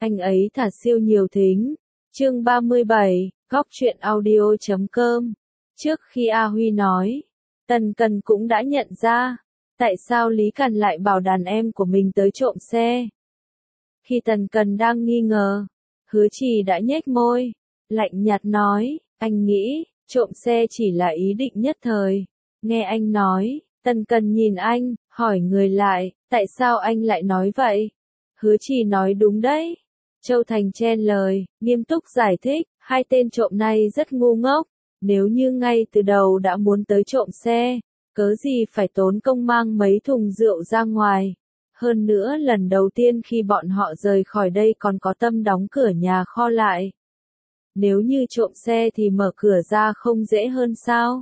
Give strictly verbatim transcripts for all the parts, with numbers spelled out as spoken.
anh ấy thả siêu nhiều thính. Chương ba mươi bảy, góc truyện audio chấm com. Trước khi A Huy nói, Tần Cần cũng đã nhận ra, tại sao Lý Càn lại bảo đàn em của mình tới trộm xe. Khi Tần Cần đang nghi ngờ, Hứa Trì đã nhếch môi, lạnh nhạt nói, anh nghĩ, trộm xe chỉ là ý định nhất thời. Nghe anh nói, Tần Cần nhìn anh, hỏi người lại, tại sao anh lại nói vậy? Hứa Trì nói đúng đấy. Châu Thành chen lời, nghiêm túc giải thích, hai tên trộm này rất ngu ngốc. Nếu như ngay từ đầu đã muốn tới trộm xe, cớ gì phải tốn công mang mấy thùng rượu ra ngoài. Hơn nữa lần đầu tiên khi bọn họ rời khỏi đây còn có tâm đóng cửa nhà kho lại. Nếu như trộm xe thì mở cửa ra không dễ hơn sao?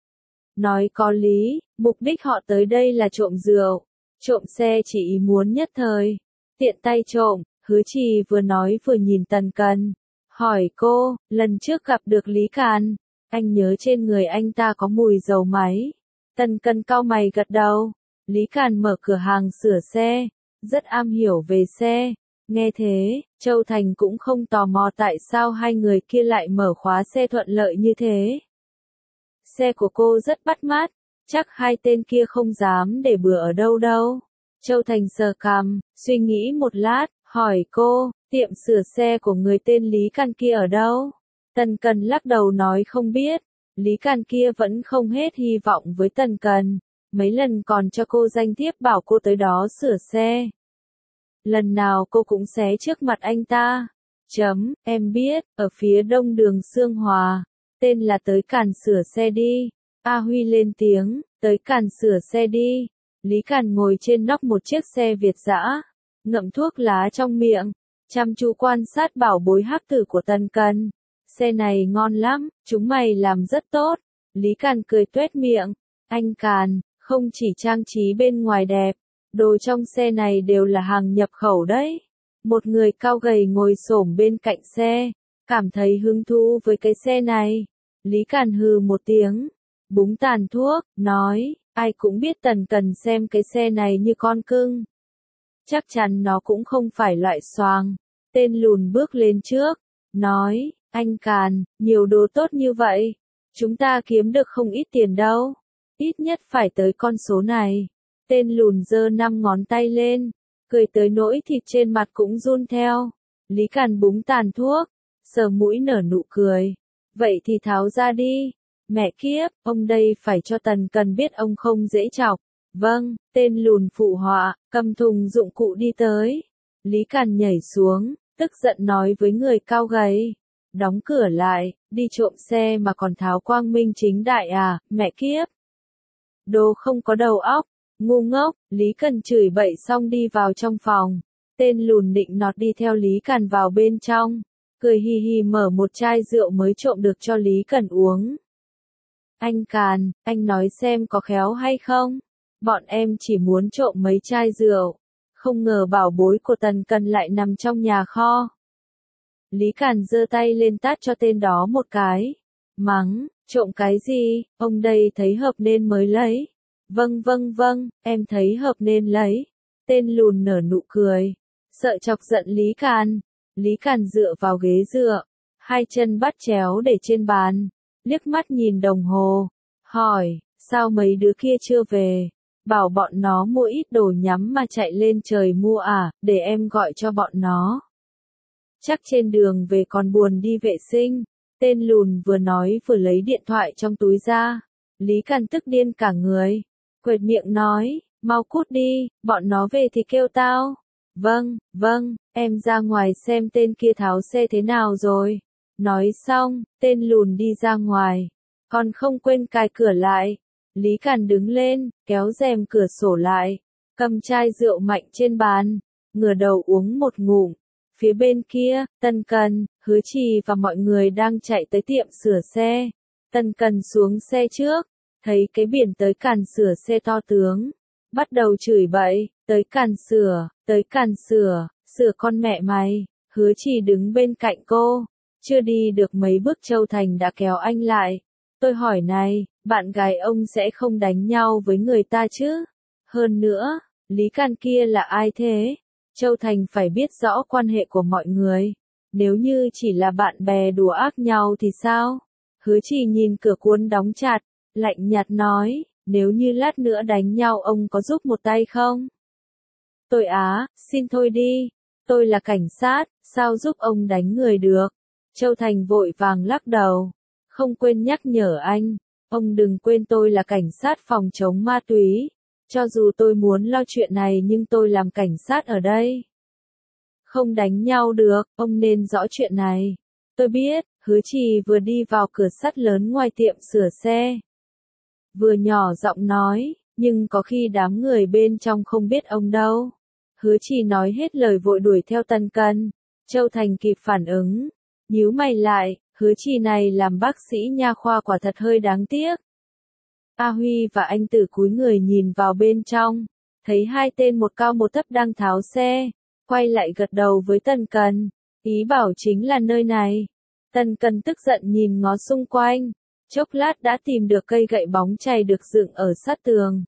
Nói có lý, mục đích họ tới đây là trộm rượu. Trộm xe chỉ ý muốn nhất thời. Tiện tay trộm, Hứa Trì vừa nói vừa nhìn Tần Cần. Hỏi cô, lần trước gặp được Lý Càn, anh nhớ trên người anh ta có mùi dầu máy. Tần Cần cau mày gật đầu. Lý Càn mở cửa hàng sửa xe, rất am hiểu về xe. Nghe thế, Châu Thành cũng không tò mò tại sao hai người kia lại mở khóa xe thuận lợi như thế. Xe của cô rất bắt mắt, chắc hai tên kia không dám để bừa ở đâu đâu. Châu Thành sờ cằm, suy nghĩ một lát, hỏi cô, tiệm sửa xe của người tên Lý Càn kia ở đâu? Tần Cần lắc đầu nói không biết. Lý Càn kia vẫn không hết hy vọng với Tần Cần. Mấy lần còn cho cô danh thiếp bảo cô tới đó sửa xe. Lần nào cô cũng xé trước mặt anh ta. Chấm, em biết, ở phía đông đường Sương Hòa. Tên là tới Càn sửa xe đi. A Huy lên tiếng, tới Càn sửa xe đi. Lý Càn ngồi trên nóc một chiếc xe Việt dã, ngậm thuốc lá trong miệng, chăm chú quan sát bảo bối hắc tử của Tần Cần. Xe này ngon lắm, chúng mày làm rất tốt. Lý Càn cười tuét miệng. Anh Càn, không chỉ trang trí bên ngoài đẹp, đồ trong xe này đều là hàng nhập khẩu đấy. Một người cao gầy ngồi xổm bên cạnh xe, cảm thấy hứng thú với cái xe này. Lý Càn hừ một tiếng, búng tàn thuốc, nói, ai cũng biết Tần Cần xem cái xe này như con cưng. Chắc chắn nó cũng không phải loại xoàng. Tên lùn bước lên trước, nói, anh Càn, nhiều đồ tốt như vậy, chúng ta kiếm được không ít tiền đâu. Ít nhất phải tới con số này. Tên lùn giơ năm ngón tay lên, cười tới nỗi thịt trên mặt cũng run theo. Lý Càn búng tàn thuốc, sờ mũi nở nụ cười. Vậy thì tháo ra đi. Mẹ kiếp, ông đây phải cho Tần Cần biết ông không dễ chọc. Vâng, tên lùn phụ họa, cầm thùng dụng cụ đi tới. Lý Càn nhảy xuống, tức giận nói với người cao gầy. Đóng cửa lại, đi trộm xe mà còn tháo quang minh chính đại à, mẹ kiếp. Đồ không có đầu óc, ngu ngốc. Lý Càn chửi bậy xong đi vào trong phòng. Tên lùn nịnh nọt đi theo Lý Càn vào bên trong, cười hì hì mở một chai rượu mới trộm được cho Lý Càn uống. Anh Càn, anh nói xem có khéo hay không? Bọn em chỉ muốn trộm mấy chai rượu, không ngờ bảo bối của Tần Cần lại nằm trong nhà kho. Lý Càn giơ tay lên tát cho tên đó một cái. Mắng, trộm cái gì, ông đây thấy hợp nên mới lấy. Vâng vâng vâng, em thấy hợp nên lấy. Tên lùn nở nụ cười, sợ chọc giận Lý Càn. Lý Càn dựa vào ghế dựa, hai chân bắt chéo để trên bàn, liếc mắt nhìn đồng hồ, hỏi, sao mấy đứa kia chưa về? Bảo bọn nó mua ít đồ nhắm mà chạy lên trời mua à, để em gọi cho bọn nó. Chắc trên đường về còn buồn đi vệ sinh. Tên lùn vừa nói vừa lấy điện thoại trong túi ra. Lý Càn tức điên cả người, quệt miệng nói, mau cút đi, bọn nó về thì kêu tao. Vâng, vâng, em ra ngoài xem tên kia tháo xe thế nào rồi. Nói xong, tên lùn đi ra ngoài, còn không quên cài cửa lại. Lý Càn đứng lên, kéo rèm cửa sổ lại, cầm chai rượu mạnh trên bàn, ngửa đầu uống một ngụm. Phía bên kia, Tần Cần, Hứa Trì và mọi người đang chạy tới tiệm sửa xe. Tần Cần xuống xe trước, thấy cái biển tới Càn sửa xe to tướng, bắt đầu chửi bậy, tới Càn sửa, tới Càn sửa, sửa con mẹ mày. Hứa Trì đứng bên cạnh cô, chưa đi được mấy bước Châu Thành đã kéo anh lại. Tôi hỏi này, bạn gái ông sẽ không đánh nhau với người ta chứ? Hơn nữa, Lý Càn kia là ai thế? Châu Thành phải biết rõ quan hệ của mọi người. Nếu như chỉ là bạn bè đùa ác nhau thì sao? Hứa Trì nhìn cửa cuốn đóng chặt, lạnh nhạt nói, nếu như lát nữa đánh nhau ông có giúp một tay không? Tôi á, xin thôi đi, tôi là cảnh sát, sao giúp ông đánh người được? Châu Thành vội vàng lắc đầu, không quên nhắc nhở anh, ông đừng quên tôi là cảnh sát phòng chống ma túy, cho dù tôi muốn lo chuyện này nhưng tôi làm cảnh sát ở đây. Không đánh nhau được, ông nên rõ chuyện này. Tôi biết, Hứa Trì vừa đi vào cửa sắt lớn ngoài tiệm sửa xe. Vừa nhỏ giọng nói, nhưng có khi đám người bên trong không biết ông đâu. Hứa Trì nói hết lời vội đuổi theo Tần Cần. Châu Thành kịp phản ứng, nhíu mày lại, Hứa Trì này làm bác sĩ nha khoa quả thật hơi đáng tiếc. A Huy và anh Tử cúi người nhìn vào bên trong, thấy hai tên một cao một thấp đang tháo xe, quay lại gật đầu với Tần Cần, ý bảo chính là nơi này. Tần Cần tức giận nhìn ngó xung quanh, chốc lát đã tìm được cây gậy bóng chày được dựng ở sát tường.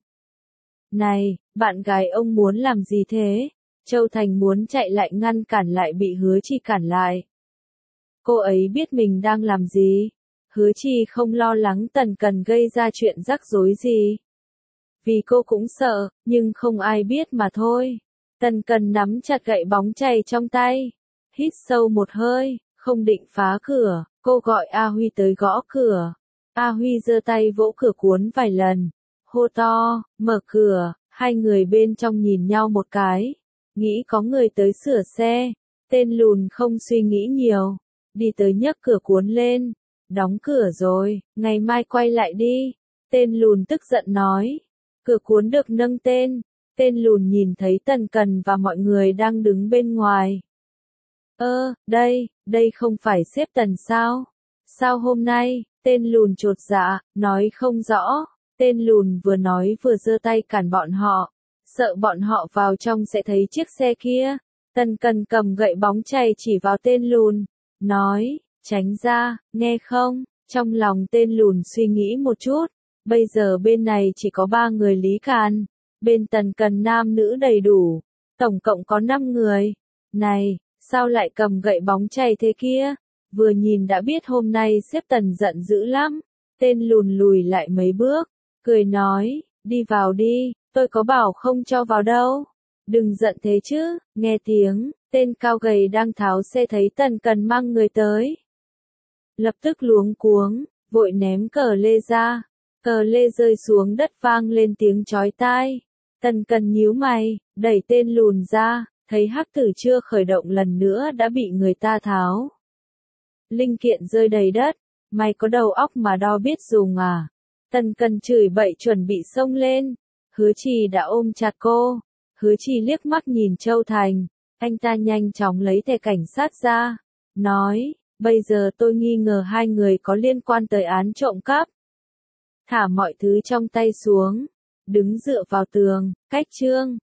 Này, bạn gái ông muốn làm gì thế? Châu Thành muốn chạy lại ngăn cản lại bị Hứa Trì cản lại. Cô ấy biết mình đang làm gì. Hứa Trì không lo lắng Tần Cần gây ra chuyện rắc rối gì. Vì cô cũng sợ, nhưng không ai biết mà thôi. Tần Cần nắm chặt gậy bóng chày trong tay, hít sâu một hơi, không định phá cửa, cô gọi A Huy tới gõ cửa. A Huy giơ tay vỗ cửa cuốn vài lần, hô to, mở cửa, hai người bên trong nhìn nhau một cái, nghĩ có người tới sửa xe, tên lùn không suy nghĩ nhiều, đi tới nhấc cửa cuốn lên, đóng cửa rồi, ngày mai quay lại đi, tên lùn tức giận nói, cửa cuốn được nâng tên, tên lùn nhìn thấy Tần Cần và mọi người đang đứng bên ngoài. Ơ, đây, đây không phải sếp Tần sao? Sao hôm nay, tên lùn chột dạ, nói không rõ, tên lùn vừa nói vừa giơ tay cản bọn họ, sợ bọn họ vào trong sẽ thấy chiếc xe kia. Tần Cần cầm gậy bóng chày chỉ vào tên lùn, nói, tránh ra, nghe không? Trong lòng tên lùn suy nghĩ một chút, bây giờ bên này chỉ có ba người Lý Càn, bên Tần Cần nam nữ đầy đủ, tổng cộng có năm người. Này, sao lại cầm gậy bóng chày thế kia? Vừa nhìn đã biết hôm nay sếp Tần giận dữ lắm. Tên lùn lùi lại mấy bước, cười nói, đi vào đi, tôi có bảo không cho vào đâu. Đừng giận thế chứ, nghe tiếng, tên cao gầy đang tháo xe thấy Tần Cần mang người tới. Lập tức luống cuống, vội ném cờ lê ra, cờ lê rơi xuống đất vang lên tiếng chói tai. Tần Cần nhíu mày, đẩy tên lùn ra, thấy hắc tử chưa khởi động lần nữa đã bị người ta tháo. Linh kiện rơi đầy đất, mày có đầu óc mà đo biết dùng à? Tần Cần chửi bậy chuẩn bị xông lên, Hứa Trì đã ôm chặt cô. Hứa Trì liếc mắt nhìn Châu Thành, anh ta nhanh chóng lấy thẻ cảnh sát ra, nói, bây giờ tôi nghi ngờ hai người có liên quan tới án trộm cắp. Thả mọi thứ trong tay xuống, đứng dựa vào tường, cách chương.